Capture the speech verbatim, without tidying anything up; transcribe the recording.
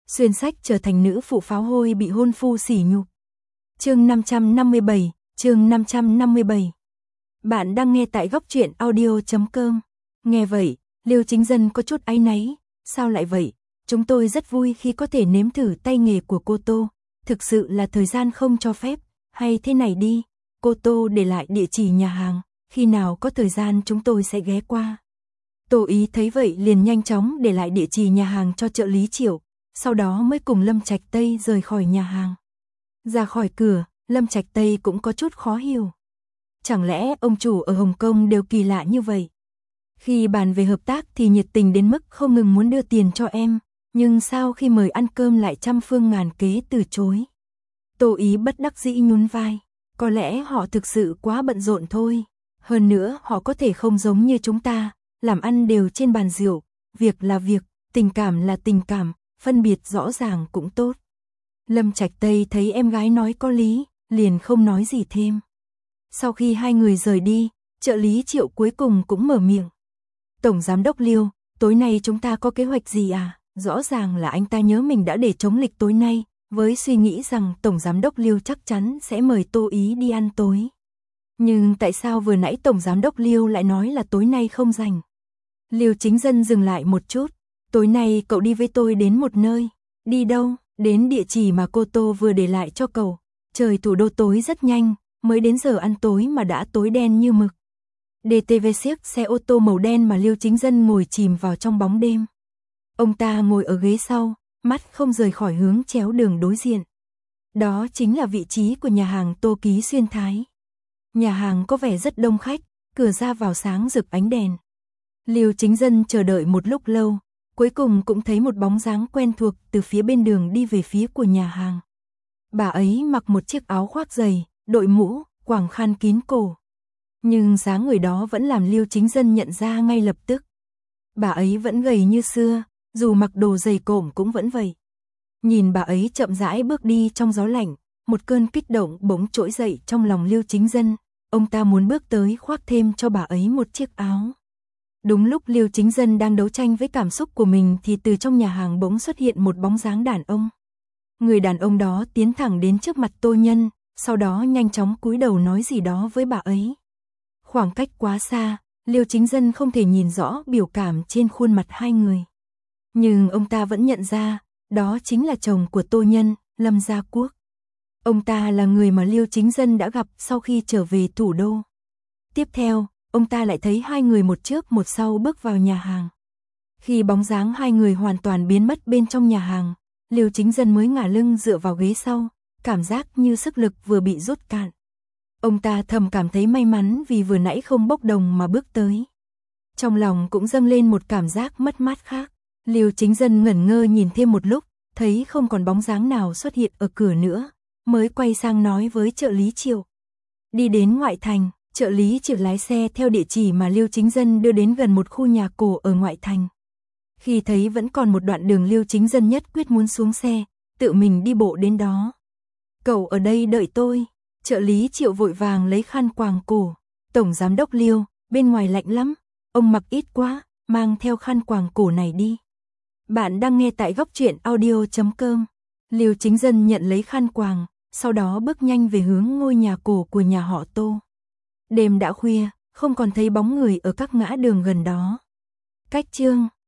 xuyên sách trở thành nữ phụ pháo hôi bị hôn phu sỉ nhục. Chương năm trăm năm mươi bảy, chương năm trăm năm mươi bảy. Bạn đang nghe tại góc truyện audio chấm com. Nghe vậy, Liêu Chính Dân có chút áy náy, sao lại vậy? Chúng tôi rất vui khi có thể nếm thử tay nghề của cô Tô, thực sự là thời gian không cho phép, hay thế này đi, cô Tô để lại địa chỉ nhà hàng, khi nào có thời gian chúng tôi sẽ ghé qua. Tô Ý thấy vậy liền nhanh chóng để lại địa chỉ nhà hàng cho trợ lý Triệu, sau đó mới cùng Lâm Trạch Tây rời khỏi nhà hàng. Ra khỏi cửa, Lâm Trạch Tây cũng có chút khó hiểu. Chẳng lẽ ông chủ ở Hồng Kông đều kỳ lạ như vậy? Khi bàn về hợp tác thì nhiệt tình đến mức không ngừng muốn đưa tiền cho em, nhưng sao khi mời ăn cơm lại trăm phương ngàn kế từ chối? Tô Ý bất đắc dĩ nhún vai, có lẽ họ thực sự quá bận rộn thôi. Hơn nữa họ có thể không giống như chúng ta, làm ăn đều trên bàn rượu, việc là việc, tình cảm là tình cảm, phân biệt rõ ràng cũng tốt. Lâm Trạch Tây thấy em gái nói có lý, liền không nói gì thêm. Sau khi hai người rời đi, trợ lý Triệu cuối cùng cũng mở miệng. Tổng giám đốc Liêu, tối nay chúng ta có kế hoạch gì à? Rõ ràng là anh ta nhớ mình đã để chống lịch tối nay, với suy nghĩ rằng Tổng giám đốc Liêu chắc chắn sẽ mời Tô Ý đi ăn tối. Nhưng tại sao vừa nãy Tổng giám đốc Liêu lại nói là tối nay không rảnh? Liêu Chính Dân dừng lại một chút, tối nay cậu đi với tôi đến một nơi. Đi đâu? Đến địa chỉ mà cô Tô vừa để lại cho cậu. Trời thủ đô tối rất nhanh, mới đến giờ ăn tối mà đã tối đen như mực. đê tê vê xiếc xe ô tô màu đen mà Liêu Chính Dân ngồi chìm vào trong bóng đêm. Ông ta ngồi ở ghế sau, mắt không rời khỏi hướng chéo đường đối diện. Đó chính là vị trí của nhà hàng Tô Ký Xuyên Thái. Nhà hàng có vẻ rất đông khách, cửa ra vào sáng rực ánh đèn. Liêu Chính Dân chờ đợi một lúc lâu, cuối cùng cũng thấy một bóng dáng quen thuộc từ phía bên đường đi về phía của nhà hàng. Bà ấy mặc một chiếc áo khoác dày, đội mũ, quàng khăn kín cổ. Nhưng dáng người đó vẫn làm Liêu Chính Dân nhận ra ngay lập tức. Bà ấy vẫn gầy như xưa, dù mặc đồ dày cộm cũng vẫn vậy. Nhìn bà ấy chậm rãi bước đi trong gió lạnh, một cơn kích động bỗng trỗi dậy trong lòng Liêu Chính Dân. Ông ta muốn bước tới khoác thêm cho bà ấy một chiếc áo. Đúng lúc Liêu Chính Dân đang đấu tranh với cảm xúc của mình thì từ trong nhà hàng bỗng xuất hiện một bóng dáng đàn ông. Người đàn ông đó tiến thẳng đến trước mặt Tô Nhân, sau đó nhanh chóng cúi đầu nói gì đó với bà ấy. Khoảng cách quá xa, Liêu Chính Dân không thể nhìn rõ biểu cảm trên khuôn mặt hai người. Nhưng ông ta vẫn nhận ra, đó chính là chồng của Tô Nhân, Lâm Gia Quốc. Ông ta là người mà Liêu Chính Dân đã gặp sau khi trở về thủ đô. Tiếp theo, ông ta lại thấy hai người một trước một sau bước vào nhà hàng. Khi bóng dáng hai người hoàn toàn biến mất bên trong nhà hàng, Liêu Chính Dân mới ngả lưng dựa vào ghế sau, cảm giác như sức lực vừa bị rút cạn. Ông ta thầm cảm thấy may mắn vì vừa nãy không bốc đồng mà bước tới. Trong lòng cũng dâng lên một cảm giác mất mát khác. Liêu Chính Dân ngẩn ngơ nhìn thêm một lúc, thấy không còn bóng dáng nào xuất hiện ở cửa nữa, mới quay sang nói với trợ lý Triệu. Đi đến ngoại thành, trợ lý Triệu lái xe theo địa chỉ mà Liêu Chính Dân đưa đến gần một khu nhà cổ ở ngoại thành. Khi thấy vẫn còn một đoạn đường, Liêu Chính Dân nhất quyết muốn xuống xe, tự mình đi bộ đến đó. Cậu ở đây đợi tôi. Trợ lý Triệu vội vàng lấy khăn quàng cổ. Tổng giám đốc Liêu, bên ngoài lạnh lắm, ông mặc ít quá, mang theo khăn quàng cổ này đi. Bạn đang nghe tại góc truyện audio chấm com. Liêu Chính Dân nhận lấy khăn quàng, sau đó bước nhanh về hướng ngôi nhà cổ của nhà họ Tô. Đêm đã khuya, không còn thấy bóng người ở các ngã đường gần đó. Cách chương